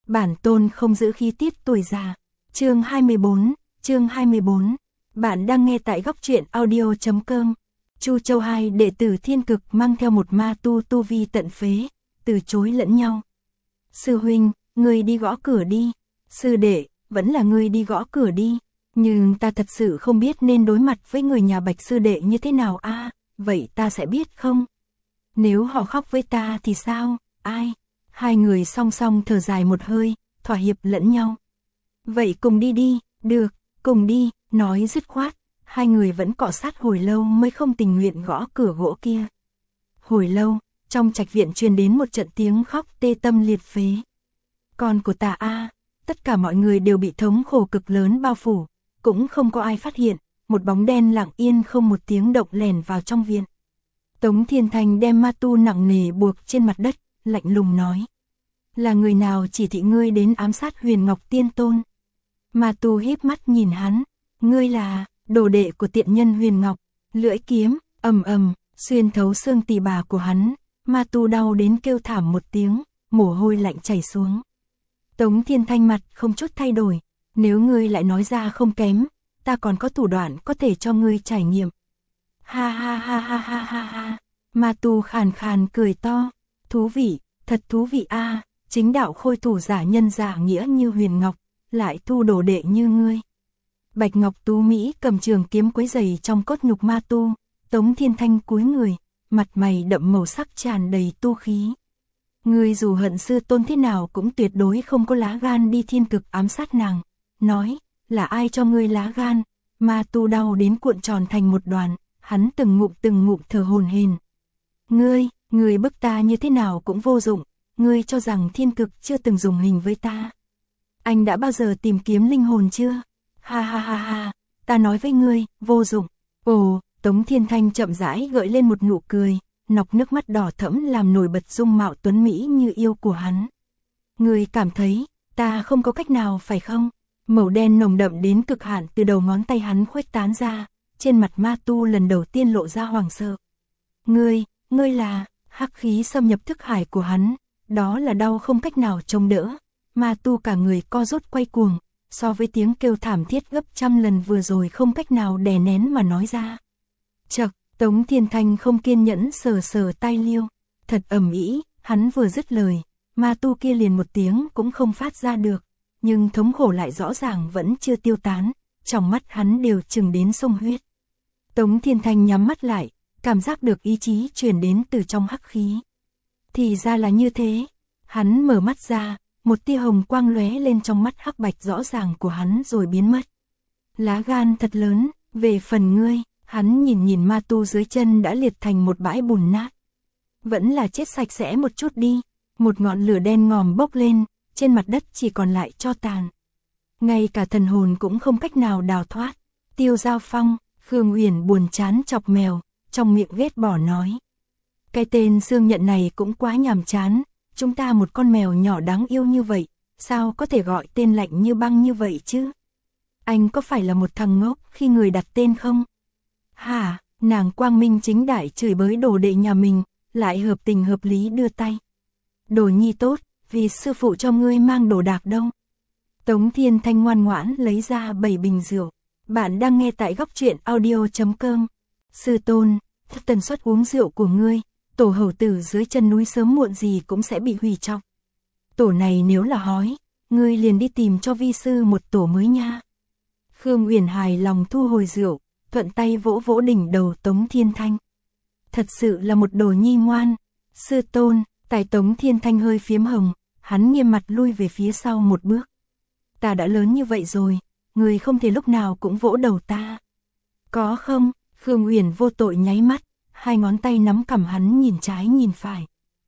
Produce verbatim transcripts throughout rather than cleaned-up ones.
bản tôn không giữ khí tiết tuổi già. Chương hai mươi bốn, chương hai mươi bốn. Bạn đang nghe tại góc truyện audio chấm com. Chu Châu hai đệ tử Thiên Cực mang theo một ma tu tu vi tận phế, từ chối lẫn nhau. Sư huynh, ngươi đi gõ cửa đi. Sư đệ, vẫn là ngươi đi gõ cửa đi. Nhưng ta thật sự không biết nên đối mặt với người nhà Bạch sư đệ như thế nào a, à, vậy ta sẽ biết không? Nếu họ khóc với ta thì sao? Ai? Hai người song song thở dài một hơi, thỏa hiệp lẫn nhau. Vậy cùng đi đi, được, cùng đi, nói dứt khoát, hai người vẫn cọ sát hồi lâu mới không tình nguyện gõ cửa gỗ kia. Hồi lâu, trong trạch viện truyền đến một trận tiếng khóc tê tâm liệt phế. Con của ta a, à, tất cả mọi người đều bị thống khổ cực lớn bao phủ, cũng không có ai phát hiện, một bóng đen lặng yên không một tiếng động lèn vào trong viện. Tống Thiên Thanh đem ma tu nặng nề buộc trên mặt đất, lạnh lùng nói. Là người nào chỉ thị ngươi đến ám sát Huyền Ngọc Tiên Tôn? Ma tu híp mắt nhìn hắn, ngươi là đồ đệ của tiện nhân Huyền Ngọc. Lưỡi kiếm ầm ầm xuyên thấu xương tỳ bà của hắn, ma tu đau đến kêu thảm một tiếng, mồ hôi lạnh chảy xuống. Tống Thiên Thanh mặt không chút thay đổi, nếu ngươi lại nói ra không kém, ta còn có thủ đoạn có thể cho ngươi trải nghiệm. Ha ha ha ha ha ha ha. Ma tu khàn khàn cười to, thú vị, thật thú vị a, à, chính đạo khôi thủ giả nhân giả nghĩa như Huyền Ngọc, lại thu đồ đệ như ngươi. Bạch Ngọc Tú Mỹ cầm trường kiếm quấy giày trong cốt nhục ma tu, Tống Thiên Thanh cúi người, mặt mày đậm màu sắc tràn đầy tu khí. Ngươi dù hận sư tôn thế nào cũng tuyệt đối không có lá gan đi Thiên Cực ám sát nàng. Nói, là ai cho ngươi lá gan? Ma tu đau đến cuộn tròn thành một đoàn, hắn từng ngụm từng ngụm thở hổn hển. Ngươi, ngươi bức ta như thế nào cũng vô dụng, ngươi cho rằng Thiên Cực chưa từng dùng hình với ta. Anh đã bao giờ tìm kiếm linh hồn chưa? Ha ha ha ha, ta nói với ngươi, vô dụng. Ồ, Tống Thiên Thanh chậm rãi gợi lên một nụ cười, nọc nước mắt đỏ thẫm làm nổi bật dung mạo tuấn mỹ như yêu của hắn. Ngươi cảm thấy, ta không có cách nào phải không? Màu đen nồng đậm đến cực hạn từ đầu ngón tay hắn khuếch tán ra, trên mặt ma tu lần đầu tiên lộ ra hoảng sợ. Ngươi, ngươi là, hắc khí xâm nhập thức hải của hắn, đó là đau không cách nào chống đỡ. Ma tu cả người co rút quay cuồng, so với tiếng kêu thảm thiết gấp trăm lần vừa rồi không cách nào đè nén mà nói ra. Chậc, Tống Thiên Thanh không kiên nhẫn sờ sờ tai liêu, thật ầm ĩ, hắn vừa dứt lời, ma tu kia liền một tiếng cũng không phát ra được, nhưng thống khổ lại rõ ràng vẫn chưa tiêu tán, trong mắt hắn đều chừng đến sông huyết. Tống Thiên Thanh nhắm mắt lại, cảm giác được ý chí truyền đến từ trong hắc khí. Thì ra là như thế, hắn mở mắt ra, một tia hồng quang lóe lên trong mắt hắc bạch rõ ràng của hắn rồi biến mất. Lá gan thật lớn, về phần ngươi, hắn nhìn nhìn ma tu dưới chân đã liệt thành một bãi bùn nát. Vẫn là chết sạch sẽ một chút đi, một ngọn lửa đen ngòm bốc lên, trên mặt đất chỉ còn lại tro tàn. Ngay cả thần hồn cũng không cách nào đào thoát. Tiêu Giao Phong, Khương Uyển buồn chán chọc mèo, trong miệng ghét bỏ nói. Cái tên xương nhận này cũng quá nhàm chán, chúng ta một con mèo nhỏ đáng yêu như vậy, sao có thể gọi tên lạnh như băng như vậy chứ? Anh có phải là một thằng ngốc khi người đặt tên không? Hả, nàng quang minh chính đại chửi bới đồ đệ nhà mình, lại hợp tình hợp lý đưa tay. Đồ nhi tốt, vì sư phụ cho ngươi mang đồ đạc đâu. Tống Thiên Thanh ngoan ngoãn lấy ra bảy bình rượu. Bạn đang nghe tại góc truyện audio chấm com. Sư tôn, tần suất uống rượu của ngươi, tổ hầu tử dưới chân núi sớm muộn gì cũng sẽ bị hủy trong. Tổ này nếu là hói, ngươi liền đi tìm cho vi sư một tổ mới nha. Khương Uyển hài lòng thu hồi rượu, thuận tay vỗ vỗ đỉnh đầu Tống Thiên Thanh. Thật sự là một đồ nhi ngoan. Sư tôn, tài Tống Thiên Thanh hơi phiếm hồng, hắn nghiêm mặt lui về phía sau một bước. Ta đã lớn như vậy rồi, người không thể lúc nào cũng vỗ đầu ta. Có không? Khương Uyển vô tội nháy mắt, hai ngón tay nắm cằm hắn nhìn trái nhìn phải.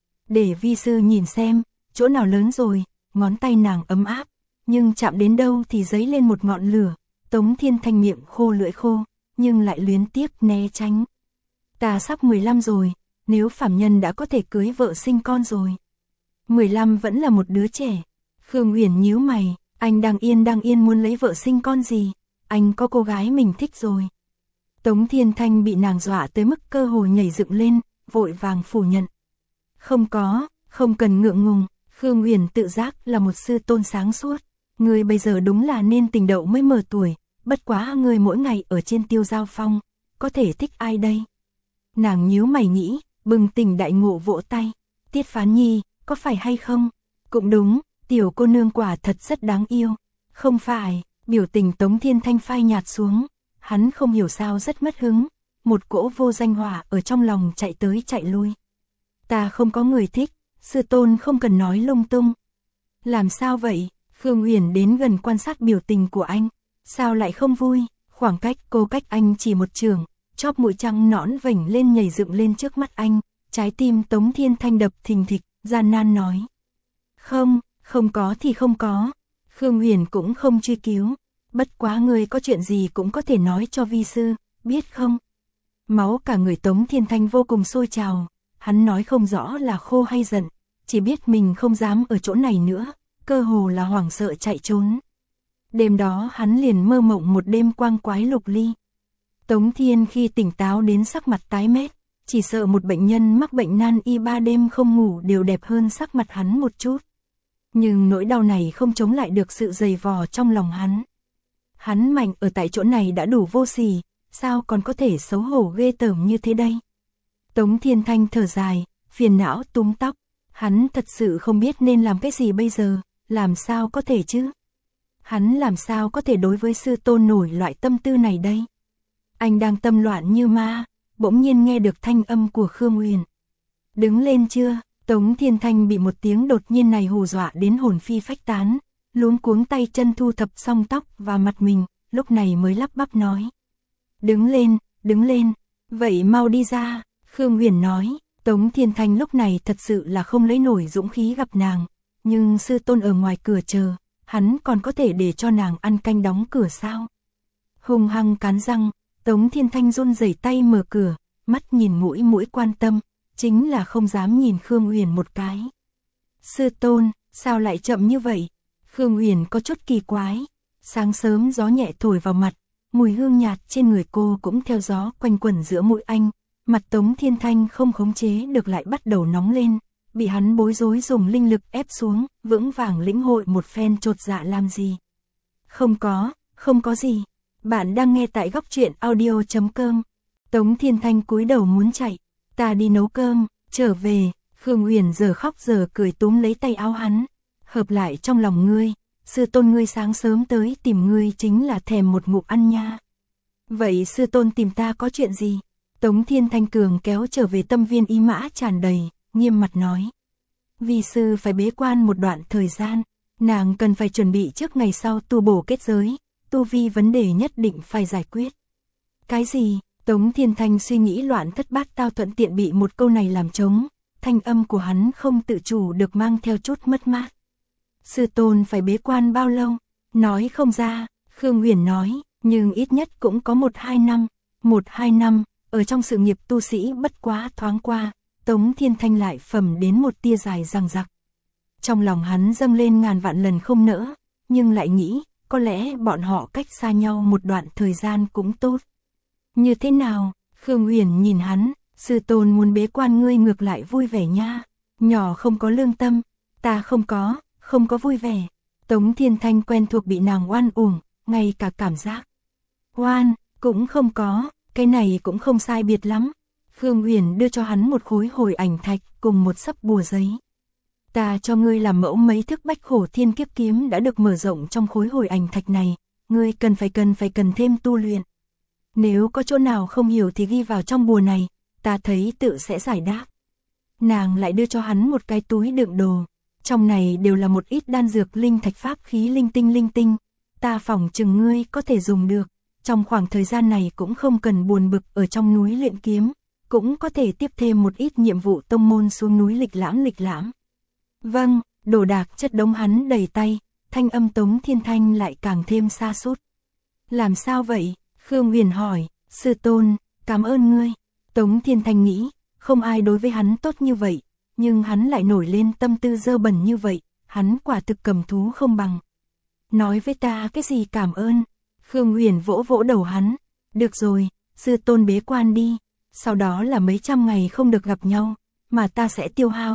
Để vi sư nhìn xem, chỗ nào lớn rồi, ngón tay nàng ấm áp, nhưng chạm đến đâu thì dấy lên một ngọn lửa. Tống Thiên Thanh miệng khô lưỡi khô, nhưng lại luyến tiếc né tránh. Ta sắp mười lăm rồi, nếu phàm nhân đã có thể cưới vợ sinh con rồi. mười lăm vẫn là một đứa trẻ. Khương Uyển nhíu mày, anh đang yên đang yên muốn lấy vợ sinh con gì, anh có cô gái mình thích rồi. Tống Thiên Thanh bị nàng dọa tới mức cơ hồ nhảy dựng lên, vội vàng phủ nhận. Không có, không cần ngượng ngùng. Khương Huyền tự giác là một sư tôn sáng suốt. Ngươi bây giờ đúng là nên tình đậu mới mờ tuổi, bất quá ngươi mỗi ngày ở trên Tiêu Giao Phong, có thể thích ai đây? Nàng nhíu mày nghĩ, bừng tỉnh đại ngộ vỗ tay. Tiết Phán Nhi, có phải hay không? Cũng đúng, tiểu cô nương quả thật rất đáng yêu. Không phải, biểu tình Tống Thiên Thanh phai nhạt xuống, hắn không hiểu sao rất mất hứng, một cỗ vô danh hỏa ở trong lòng chạy tới chạy lui. Ta không có người thích, sư tôn không cần nói lung tung. Làm sao vậy? Khương Huyền đến gần quan sát biểu tình của anh, sao lại không vui? Khoảng cách cô cách anh chỉ một trường, chóp mũi trắng nõn vểnh lên nhảy dựng lên trước mắt anh, trái tim Tống Thiên Thanh đập thình thịch, gian nan nói. Không, không có thì không có. Khương Huyền cũng không truy cứu, bất quá người có chuyện gì cũng có thể nói cho vi sư, biết không? Máu cả người Tống Thiên Thanh vô cùng sôi trào, hắn nói không rõ là khô hay giận, chỉ biết mình không dám ở chỗ này nữa, cơ hồ là hoảng sợ chạy trốn. Đêm đó hắn liền mơ mộng một đêm quang quái lục ly. Tống Thiên khi tỉnh táo đến sắc mặt tái mét, chỉ sợ một bệnh nhân mắc bệnh nan y ba đêm không ngủ đều đẹp hơn sắc mặt hắn một chút. Nhưng nỗi đau này không chống lại được sự dày vò trong lòng hắn. Hắn mạnh ở tại chỗ này đã đủ vô sỉ, sao còn có thể xấu hổ ghê tởm như thế đây? Tống Thiên Thanh thở dài, phiền não túm tóc, hắn thật sự không biết nên làm cái gì bây giờ, làm sao có thể chứ? Hắn làm sao có thể đối với sư tôn nổi loại tâm tư này đây? Anh đang tâm loạn như ma, bỗng nhiên nghe được thanh âm của Khương Huyền. Đứng lên chưa? Tống Thiên Thanh bị một tiếng đột nhiên này hù dọa đến hồn phi phách tán, luống cuống tay chân thu thập xong tóc và mặt mình, lúc này mới lắp bắp nói. Đứng lên, đứng lên, vậy mau đi ra, Khương Huyền nói. Tống Thiên Thanh lúc này thật sự là không lấy nổi dũng khí gặp nàng, nhưng sư tôn ở ngoài cửa chờ, hắn còn có thể để cho nàng ăn canh đóng cửa sao? Hung hăng cắn răng, Tống Thiên Thanh run rẩy tay mở cửa, mắt nhìn mũi mũi quan tâm, chính là không dám nhìn Khương Huyền một cái. Sư tôn, sao lại chậm như vậy? Khương Huyền có chút kỳ quái, sáng sớm gió nhẹ thổi vào mặt, mùi hương nhạt trên người cô cũng theo gió quanh quẩn giữa mũi anh, mặt Tống Thiên Thanh không khống chế được lại bắt đầu nóng lên, bị hắn bối rối dùng linh lực ép xuống, vững vàng lĩnh hội một phen chột dạ làm gì. Không có, không có gì, bạn đang nghe tại góc truyện audio chấm com. Tống Thiên Thanh cúi đầu muốn chạy, ta đi nấu cơm, trở về. Khương Huyền giờ khóc giờ cười túm lấy tay áo hắn, hợp lại trong lòng ngươi, sư tôn ngươi sáng sớm tới tìm ngươi chính là thèm một ngụm ăn nha. Vậy sư tôn tìm ta có chuyện gì? Tống Thiên Thanh cường kéo trở về tâm viên ý mã tràn đầy, nghiêm mặt nói. Vi sư phải bế quan một đoạn thời gian, nàng cần phải chuẩn bị trước ngày sau tu bổ kết giới, tu vi vấn đề nhất định phải giải quyết. Cái gì? Tống Thiên Thanh suy nghĩ loạn thất bát tao thuận tiện bị một câu này làm trống, thanh âm của hắn không tự chủ được mang theo chút mất mát. Sư tôn phải bế quan bao lâu? Nói không ra, Khương Huyền nói, nhưng ít nhất cũng có một hai năm, một hai năm, ở trong sự nghiệp tu sĩ bất quá thoáng qua, Tống Thiên Thanh lại phẩm đến một tia dài răng rặc. Trong lòng hắn dâng lên ngàn vạn lần không nỡ, nhưng lại nghĩ, có lẽ bọn họ cách xa nhau một đoạn thời gian cũng tốt. Như thế nào? Khương Huyền nhìn hắn, sư tôn muốn bế quan ngươi ngược lại vui vẻ nha, nhỏ không có lương tâm, ta không có, không có vui vẻ. Tống Thiên Thanh quen thuộc bị nàng oan uổng, ngay cả cảm giác oan cũng không có, cái này cũng không sai biệt lắm. Khương Huyền đưa cho hắn một khối hồi ảnh thạch cùng một sấp bùa giấy. Ta cho ngươi làm mẫu mấy thức bách khổ thiên kiếp kiếm đã được mở rộng trong khối hồi ảnh thạch này, ngươi cần phải cần phải cần thêm tu luyện. Nếu có chỗ nào không hiểu thì ghi vào trong bùa này, ta thấy tự sẽ giải đáp. Nàng lại đưa cho hắn một cái túi đựng đồ, trong này đều là một ít đan dược linh thạch pháp khí linh tinh linh tinh, ta phỏng chừng ngươi có thể dùng được, trong khoảng thời gian này cũng không cần buồn bực ở trong núi luyện kiếm, cũng có thể tiếp thêm một ít nhiệm vụ tông môn xuống núi lịch lãm lịch lãm. Vâng, đồ đạc chất đống hắn đầy tay, thanh âm Tống Thiên Thanh lại càng thêm xa sút. Làm sao vậy? Khương Huyền hỏi, sư tôn, cảm ơn ngươi. Tống Thiên Thanh nghĩ, không ai đối với hắn tốt như vậy, nhưng hắn lại nổi lên tâm tư dơ bẩn như vậy, hắn quả thực cầm thú không bằng. Nói với ta cái gì cảm ơn? Khương Huyền vỗ vỗ đầu hắn, được rồi, sư tôn bế quan đi, sau đó là mấy trăm ngày không được gặp nhau, mà ta sẽ tiêu hao,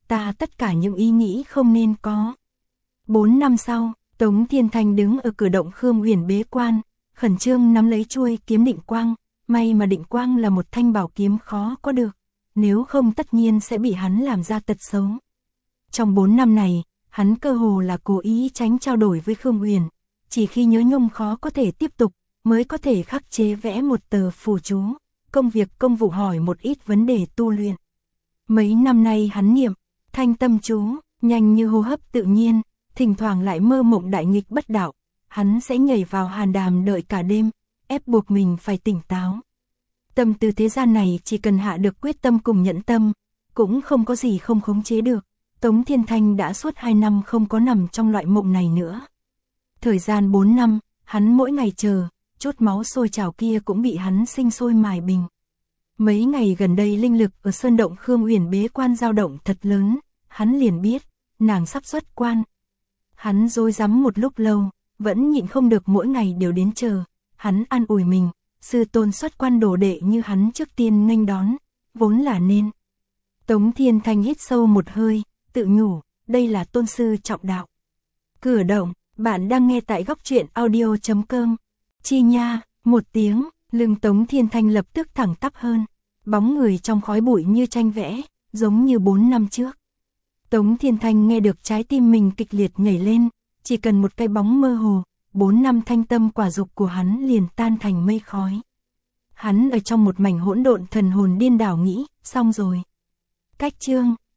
ta tất cả những ý nghĩ không nên có. Bốn năm sau, Tống Thiên Thanh đứng ở cửa động Khương Uyển bế quan, khẩn trương nắm lấy chuôi kiếm định quang, may mà định quang là một thanh bảo kiếm khó có được, nếu không tất nhiên sẽ bị hắn làm ra tật xấu. Trong bốn năm này, hắn cơ hồ là cố ý tránh trao đổi với Khương Uyển, chỉ khi nhớ nhung khó có thể tiếp tục, mới có thể khắc chế vẽ một tờ phù chú, công việc công vụ hỏi một ít vấn đề tu luyện. Mấy năm nay hắn niệm thanh tâm chú, nhanh như hô hấp tự nhiên, thỉnh thoảng lại mơ mộng đại nghịch bất đạo, hắn sẽ nhảy vào hàn đàm đợi cả đêm, ép buộc mình phải tỉnh táo. Tâm tư thế gian này chỉ cần hạ được quyết tâm cùng nhẫn tâm, cũng không có gì không khống chế được. Tống Thiên Thanh đã suốt hai năm không có nằm trong loại mộng này nữa. Thời gian bốn năm, hắn mỗi ngày chờ, chút máu sôi trào kia cũng bị hắn sinh sôi mài bình. Mấy ngày gần đây linh lực ở sơn động Khương Uyển bế quan dao động thật lớn, hắn liền biết, nàng sắp xuất quan. Hắn rối rắm một lúc lâu, vẫn nhịn không được mỗi ngày đều đến chờ, hắn an ủi mình, sư tôn xuất quan đồ đệ như hắn trước tiên nghênh đón, vốn là nên. Tống Thiên Thanh hít sâu một hơi, tự nhủ, đây là tôn sư trọng đạo. Cửa động, bạn đang nghe tại góc truyện audio chấm com. Chi nha, một tiếng, lưng Tống Thiên Thanh lập tức thẳng tắp hơn, bóng người trong khói bụi như tranh vẽ, giống như bốn năm trước. Tống Thiên Thanh nghe được trái tim mình kịch liệt nhảy lên, chỉ cần một cái bóng mơ hồ, bốn năm thanh tâm quả dục của hắn liền tan thành mây khói. Hắn ở trong một mảnh hỗn độn thần hồn điên đảo nghĩ, xong rồi. Cách chương